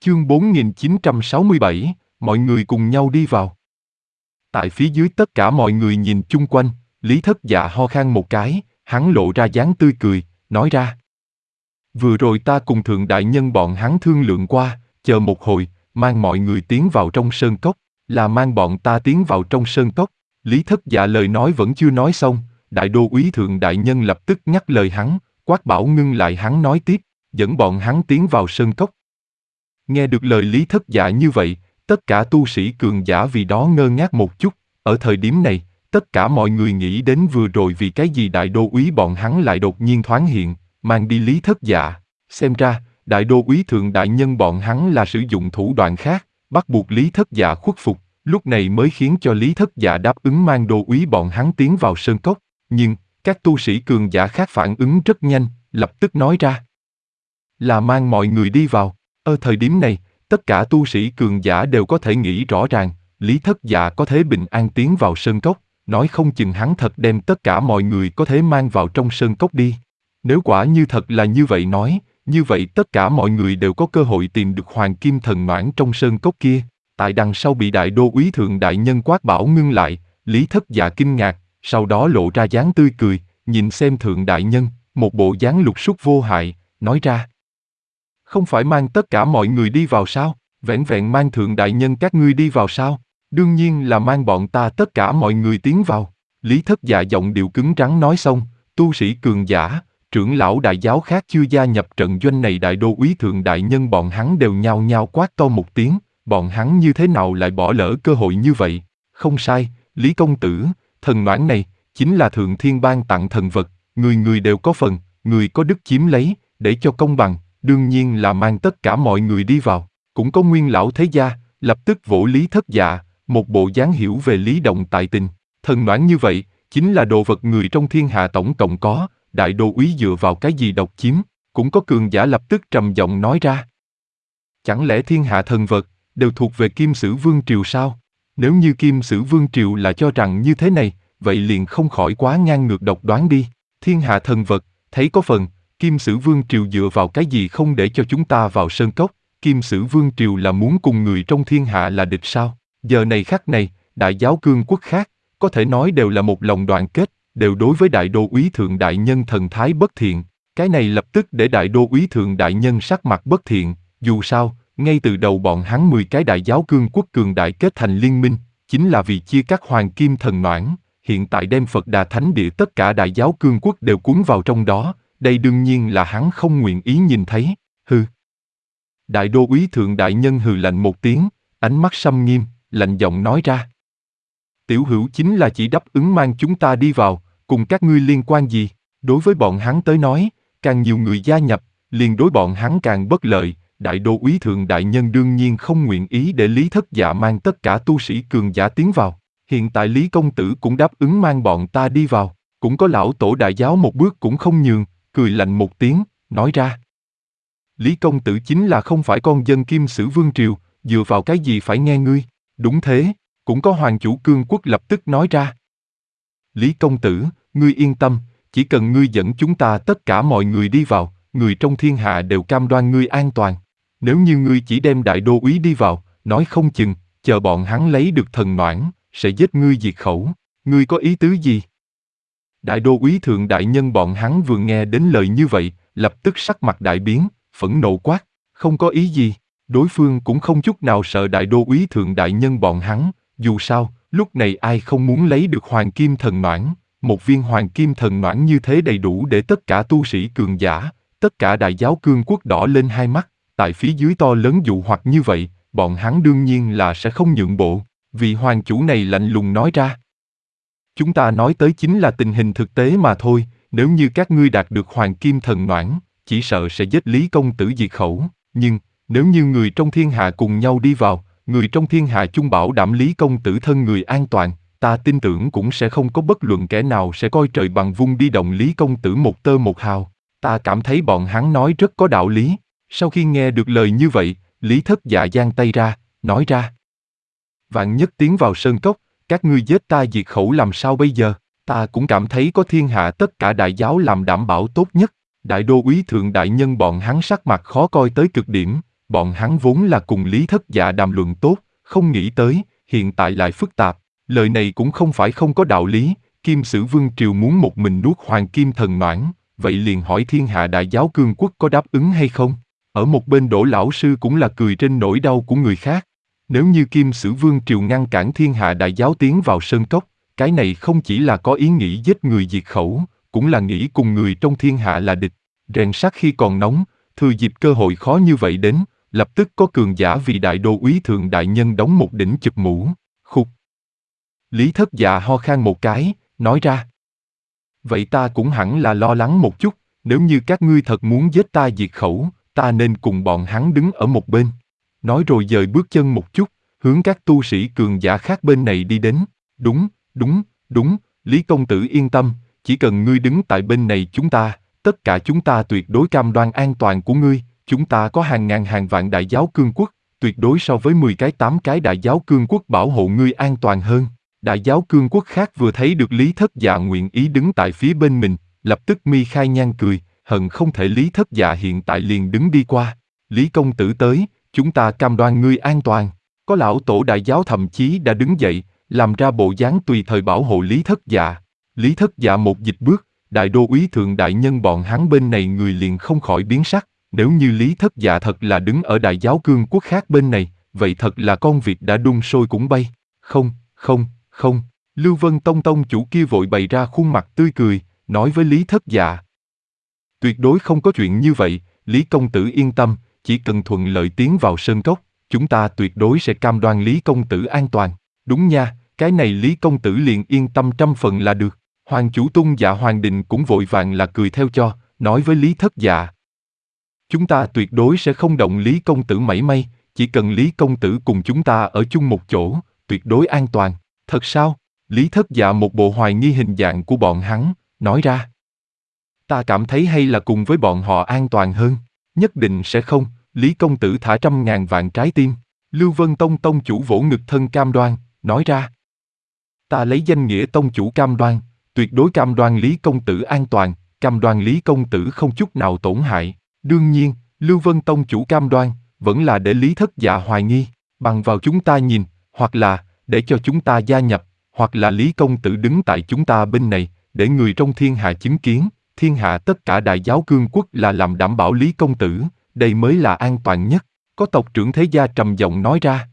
Chương 4967, mọi người cùng nhau đi vào. Tại phía dưới tất cả mọi người nhìn chung quanh, Lý Thất Dạ ho khan một cái, hắn lộ ra dáng tươi cười, nói ra. Vừa rồi ta cùng thượng đại nhân bọn hắn thương lượng qua, chờ một hồi, mang mọi người tiến vào trong sơn cốc, là mang bọn ta tiến vào trong sơn cốc. Lý Thất Dạ lời nói vẫn chưa nói xong, đại đô úy thượng đại nhân lập tức ngắt lời hắn, quát bảo ngưng lại hắn nói tiếp, dẫn bọn hắn tiến vào sơn cốc. Nghe được lời Lý Thất Dạ như vậy, tất cả tu sĩ cường giả vì đó ngơ ngác một chút, ở thời điểm này, tất cả mọi người nghĩ đến vừa rồi vì cái gì đại đô úy bọn hắn lại đột nhiên thoáng hiện, mang đi Lý Thất Dạ. Xem ra, đại đô úy thượng đại nhân bọn hắn là sử dụng thủ đoạn khác, bắt buộc Lý Thất Dạ khuất phục, lúc này mới khiến cho Lý Thất Dạ đáp ứng mang đô úy bọn hắn tiến vào sơn cốc. Nhưng, các tu sĩ cường giả khác phản ứng rất nhanh, lập tức nói ra. Là mang mọi người đi vào. Ở thời điểm này, tất cả tu sĩ cường giả đều có thể nghĩ rõ ràng, Lý Thất Dạ có thể bình an tiến vào sơn cốc, nói không chừng hắn thật đem tất cả mọi người có thể mang vào trong sơn cốc đi. Nếu quả như thật là như vậy nói, như vậy tất cả mọi người đều có cơ hội tìm được hoàng kim thần noãn trong sơn cốc kia. Tại đằng sau bị đại đô úy thượng đại nhân quát bảo ngưng lại, Lý Thất Dạ kinh ngạc, sau đó lộ ra dáng tươi cười, nhìn xem thượng đại nhân, một bộ dáng lục xúc vô hại, nói ra. Không phải mang tất cả mọi người đi vào sao? Vẻn vẹn mang thượng đại nhân các ngươi đi vào sao? Đương nhiên là mang bọn ta tất cả mọi người tiến vào. Lý Thất Dạ giọng điệu cứng rắn nói xong, tu sĩ cường giả, trưởng lão đại giáo khác chưa gia nhập trận doanh này đại đô úy thượng đại nhân bọn hắn đều nhao nhao quát to một tiếng, bọn hắn như thế nào lại bỏ lỡ cơ hội như vậy? Không sai, Lý công tử, thần noãn này, chính là thượng thiên ban tặng thần vật, người người đều có phần, người có đức chiếm lấy, để cho công bằng. Đương nhiên là mang tất cả mọi người đi vào, cũng có nguyên lão thế gia, lập tức vỗ Lý Thất Dạ, một bộ dáng hiểu về lý động tại tình. Thần noãn như vậy, chính là đồ vật người trong thiên hạ tổng cộng có, đại đô úy dựa vào cái gì độc chiếm, cũng có cường giả lập tức trầm giọng nói ra. Chẳng lẽ thiên hạ thần vật, đều thuộc về Kim Sử Vương Triều sao? Nếu như Kim Sử Vương Triều là cho rằng như thế này, vậy liền không khỏi quá ngang ngược độc đoán đi. Thiên hạ thần vật, thấy có phần, Kim Sử Vương Triều dựa vào cái gì không để cho chúng ta vào sơn cốc? Kim Sử Vương Triều là muốn cùng người trong thiên hạ là địch sao? Giờ này khắc này, đại giáo cương quốc khác, có thể nói đều là một lòng đoàn kết, đều đối với đại đô úy thượng đại nhân thần thái bất thiện. Cái này lập tức để đại đô úy thượng đại nhân sắc mặt bất thiện, dù sao, ngay từ đầu bọn hắn 10 cái đại giáo cương quốc cường đại kết thành liên minh, chính là vì chia cắt hoàng kim thần noãn, hiện tại đem Phật Đà Thánh Địa tất cả đại giáo cương quốc đều cuốn vào trong đó. Đây đương nhiên là hắn không nguyện ý nhìn thấy, hừ. Đại đô úy thượng đại nhân hừ lạnh một tiếng, ánh mắt sâm nghiêm, lạnh giọng nói ra. Tiểu hữu chính là chỉ đáp ứng mang chúng ta đi vào, cùng các ngươi liên quan gì? Đối với bọn hắn tới nói, càng nhiều người gia nhập, liền đối bọn hắn càng bất lợi. Đại đô úy thượng đại nhân đương nhiên không nguyện ý để Lý Thất Dạ mang tất cả tu sĩ cường giả tiến vào. Hiện tại Lý công tử cũng đáp ứng mang bọn ta đi vào, cũng có lão tổ đại giáo một bước cũng không nhường. Cười lạnh một tiếng, nói ra. Lý công tử chính là không phải con dân Kim Sử Vương Triều, dựa vào cái gì phải nghe ngươi? Đúng thế, cũng có hoàng chủ cương quốc lập tức nói ra. Lý công tử, ngươi yên tâm, chỉ cần ngươi dẫn chúng ta tất cả mọi người đi vào, người trong thiên hạ đều cam đoan ngươi an toàn. Nếu như ngươi chỉ đem đại đô úy đi vào, nói không chừng, chờ bọn hắn lấy được thần noãn, sẽ giết ngươi diệt khẩu. Ngươi có ý tứ gì? Đại đô úy thượng đại nhân bọn hắn vừa nghe đến lời như vậy, lập tức sắc mặt đại biến, phẫn nộ quát, không có ý gì. Đối phương cũng không chút nào sợ đại đô úy thượng đại nhân bọn hắn, dù sao, lúc này ai không muốn lấy được hoàng kim thần noãn, một viên hoàng kim thần noãn như thế đầy đủ để tất cả tu sĩ cường giả, tất cả đại giáo cương quốc đỏ lên hai mắt, tại phía dưới to lớn dụ hoặc như vậy, bọn hắn đương nhiên là sẽ không nhượng bộ, vị hoàng chủ này lạnh lùng nói ra. Chúng ta nói tới chính là tình hình thực tế mà thôi, nếu như các ngươi đạt được hoàng kim thần noãn, chỉ sợ sẽ giết Lý công tử diệt khẩu, nhưng, nếu như người trong thiên hạ cùng nhau đi vào, người trong thiên hạ chung bảo đảm Lý công tử thân người an toàn, ta tin tưởng cũng sẽ không có bất luận kẻ nào sẽ coi trời bằng vung đi động Lý công tử một tơ một hào, ta cảm thấy bọn hắn nói rất có đạo lý. Sau khi nghe được lời như vậy, Lý Thất Dạ giang tay ra, nói ra. Vạn nhất tiến vào sơn cốc, các ngươi giết ta diệt khẩu làm sao bây giờ? Ta cũng cảm thấy có thiên hạ tất cả đại giáo làm đảm bảo tốt nhất. Đại đô úy thượng đại nhân bọn hắn sắc mặt khó coi tới cực điểm, bọn hắn vốn là cùng Lý Thất Dạ đàm luận tốt, không nghĩ tới, hiện tại lại phức tạp. Lời này cũng không phải không có đạo lý, Kim Sử Vương Triều muốn một mình nuốt Hoàng Kim Thần Noãn, vậy liền hỏi thiên hạ đại giáo cương quốc có đáp ứng hay không? Ở một bên Đỗ lão sư cũng là cười trên nỗi đau của người khác. Nếu như Kim Sử Vương Triều ngăn cản thiên hạ đại giáo tiến vào sơn cốc, cái này không chỉ là có ý nghĩ giết người diệt khẩu, cũng là nghĩ cùng người trong thiên hạ là địch. Rèn sắt khi còn nóng, thừa dịp cơ hội khó như vậy đến, lập tức có cường giả vì đại đô úy thượng đại nhân đóng một đỉnh chụp mũ. Khục. Lý Thất Dạ ho khan một cái, nói ra. Vậy ta cũng hẳn là lo lắng một chút, nếu như các ngươi thật muốn giết ta diệt khẩu, ta nên cùng bọn hắn đứng ở một bên. Nói rồi dời bước chân một chút, hướng các tu sĩ cường giả khác bên này đi đến. Đúng, Lý công tử yên tâm, chỉ cần ngươi đứng tại bên này chúng ta, tất cả chúng ta tuyệt đối cam đoan an toàn của ngươi, chúng ta có hàng ngàn hàng vạn đại giáo cương quốc, tuyệt đối so với 8 cái đại giáo cương quốc bảo hộ ngươi an toàn hơn. Đại giáo cương quốc khác vừa thấy được Lý Thất Dạ nguyện ý đứng tại phía bên mình, lập tức mi khai nhăn cười, hận không thể Lý Thất Dạ hiện tại liền đứng đi qua. Lý công tử tới, chúng ta cam đoan ngươi an toàn. Có lão tổ đại giáo thậm chí đã đứng dậy, làm ra bộ dáng tùy thời bảo hộ Lý Thất Dạ. Lý Thất Dạ một dịch bước, đại đô úy thượng đại nhân bọn hắn bên này người liền không khỏi biến sắc. Nếu như Lý Thất Dạ thật là đứng ở đại giáo cương quốc khác bên này, vậy thật là con vịt đã đun sôi cũng bay. Không, Lưu Vân Tông tông chủ kia vội bày ra khuôn mặt tươi cười, nói với Lý Thất Dạ. Tuyệt đối không có chuyện như vậy, Lý công tử yên tâm, chỉ cần thuận lợi tiến vào sơn cốc, chúng ta tuyệt đối sẽ cam đoan Lý công tử an toàn. Đúng nha, cái này Lý công tử liền yên tâm 100% là được. Hoàng chủ Tung Dạ Hoàng Đình cũng vội vàng là cười theo cho, nói với Lý Thất Dạ. Chúng ta tuyệt đối sẽ không động Lý công tử mảy may, chỉ cần Lý công tử cùng chúng ta ở chung một chỗ, tuyệt đối an toàn. Thật sao? Lý Thất Dạ một bộ hoài nghi hình dạng của bọn hắn, nói ra. Ta cảm thấy hay là cùng với bọn họ an toàn hơn. Nhất định sẽ không, Lý công tử thả 100.000 vạn trái tim. Lưu Vân Tông tông chủ vỗ ngực thân cam đoan, nói ra. Ta lấy danh nghĩa tông chủ cam đoan, tuyệt đối cam đoan Lý công tử an toàn, cam đoan Lý công tử không chút nào tổn hại. Đương nhiên, Lưu Vân tông chủ cam đoan, vẫn là để Lý Thất Dạ hoài nghi, bằng vào chúng ta nhìn, hoặc là, để cho chúng ta gia nhập, hoặc là Lý công tử đứng tại chúng ta bên này, để người trong thiên hạ chứng kiến, thiên hạ tất cả đại giáo cương quốc là làm đảm bảo Lý công tử, đây mới là an toàn nhất. Có tộc trưởng thế gia trầm giọng nói ra.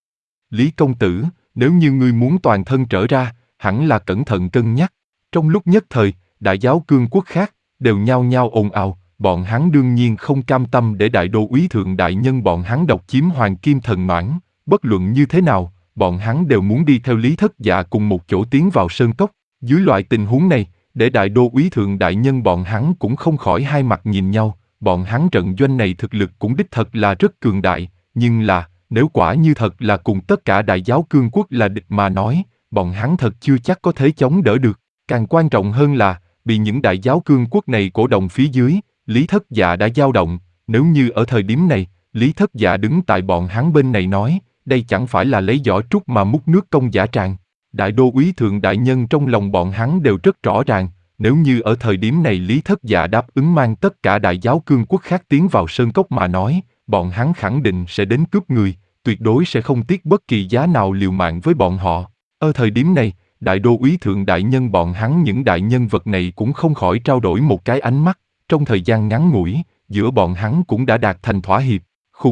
Lý công tử, nếu như ngươi muốn toàn thân trở ra, hẳn là cẩn thận cân nhắc. Trong lúc nhất thời, đại giáo cương quốc khác, đều nhao nhao ồn ào, bọn hắn đương nhiên không cam tâm để đại đô úy thượng đại nhân bọn hắn độc chiếm Hoàng Kim Thần Noãn, bất luận như thế nào, bọn hắn đều muốn đi theo Lý Thất Dạ cùng một chỗ tiến vào sơn cốc. Dưới loại tình huống này, để đại đô úy thượng đại nhân bọn hắn cũng không khỏi hai mặt nhìn nhau, bọn hắn trận doanh này thực lực cũng đích thật là rất cường đại, nhưng là, nếu quả như thật là cùng tất cả đại giáo cương quốc là địch mà nói, bọn hắn thật chưa chắc có thể chống đỡ được. Càng quan trọng hơn là, bị những đại giáo cương quốc này cổ động phía dưới, Lý Thất Dạ đã dao động, nếu như ở thời điểm này, Lý Thất Dạ đứng tại bọn hắn bên này nói, đây chẳng phải là lấy vỏ trúc mà múc nước công giả tràng. Đại đô úy thượng đại nhân trong lòng bọn hắn đều rất rõ ràng, nếu như ở thời điểm này Lý Thất Dạ đáp ứng mang tất cả đại giáo cương quốc khác tiến vào sơn cốc mà nói, bọn hắn khẳng định sẽ đến cướp người, tuyệt đối sẽ không tiếc bất kỳ giá nào liều mạng với bọn họ. Ở thời điểm này, đại đô úy thượng đại nhân bọn hắn những đại nhân vật này cũng không khỏi trao đổi một cái ánh mắt, trong thời gian ngắn ngủi, giữa bọn hắn cũng đã đạt thành thỏa hiệp. Khục.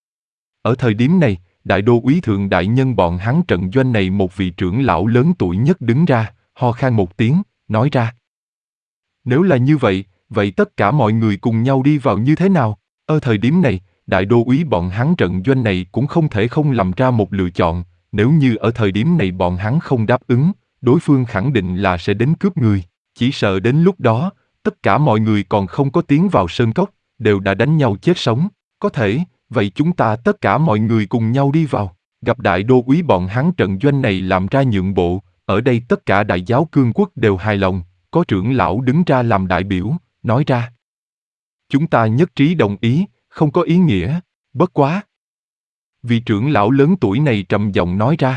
Ở thời điểm này, đại đô úy thượng đại nhân bọn hắn trận doanh này một vị trưởng lão lớn tuổi nhất đứng ra, ho khan một tiếng, nói ra. Nếu là như vậy, vậy tất cả mọi người cùng nhau đi vào như thế nào? Ở thời điểm này, đại đô úy bọn hắn trận doanh này cũng không thể không làm ra một lựa chọn, nếu như ở thời điểm này bọn hắn không đáp ứng, đối phương khẳng định là sẽ đến cướp người, chỉ sợ đến lúc đó, tất cả mọi người còn không có tiến vào sơn cốc, đều đã đánh nhau chết sống, có thể, vậy chúng ta tất cả mọi người cùng nhau đi vào, gặp đại đô úy bọn hắn trận doanh này làm ra nhượng bộ, ở đây tất cả đại giáo cương quốc đều hài lòng, có trưởng lão đứng ra làm đại biểu, nói ra. Chúng ta nhất trí đồng ý, không có ý nghĩa, bất quá. Vị trưởng lão lớn tuổi này trầm giọng nói ra.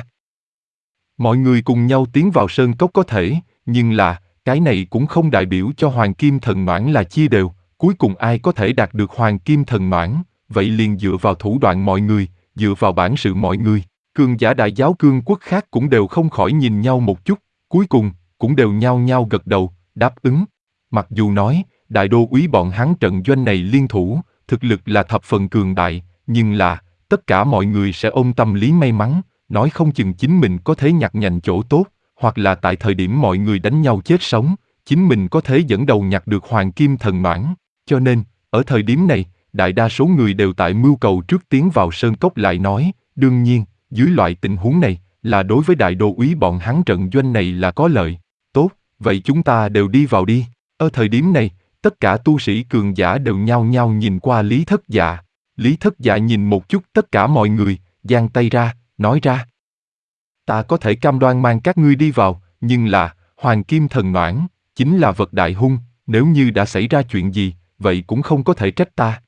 Mọi người cùng nhau tiến vào sơn cốc có thể, nhưng là, cái này cũng không đại biểu cho Hoàng Kim Thần Noãn là chia đều, cuối cùng ai có thể đạt được Hoàng Kim Thần Noãn, vậy liền dựa vào thủ đoạn mọi người, dựa vào bản sự mọi người. Cường giả đại giáo cương quốc khác cũng đều không khỏi nhìn nhau một chút, cuối cùng, cũng đều nhao nhao gật đầu, đáp ứng. Mặc dù nói, đại đô úy bọn hắn trận doanh này liên thủ, thực lực là thập phần cường đại, nhưng là, tất cả mọi người sẽ ôm tâm lý may mắn, nói không chừng chính mình có thể nhặt nhạnh chỗ tốt, hoặc là tại thời điểm mọi người đánh nhau chết sống, chính mình có thể dẫn đầu nhặt được hoàng kim thần noãn. Cho nên, ở thời điểm này, đại đa số người đều tại mưu cầu trước tiến vào sơn cốc lại nói, đương nhiên, dưới loại tình huống này, là đối với đại đô úy bọn hắn trận doanh này là có lợi. Tốt, vậy chúng ta đều đi vào đi. Ở thời điểm này, tất cả tu sĩ cường giả đều nhao nhao nhìn qua Lý Thất Dạ. Lý Thất Dạ nhìn một chút tất cả mọi người, giang tay ra, nói ra. Ta có thể cam đoan mang các ngươi đi vào, nhưng là, hoàng kim thần noãn, chính là vật đại hung, nếu như đã xảy ra chuyện gì, vậy cũng không có thể trách ta,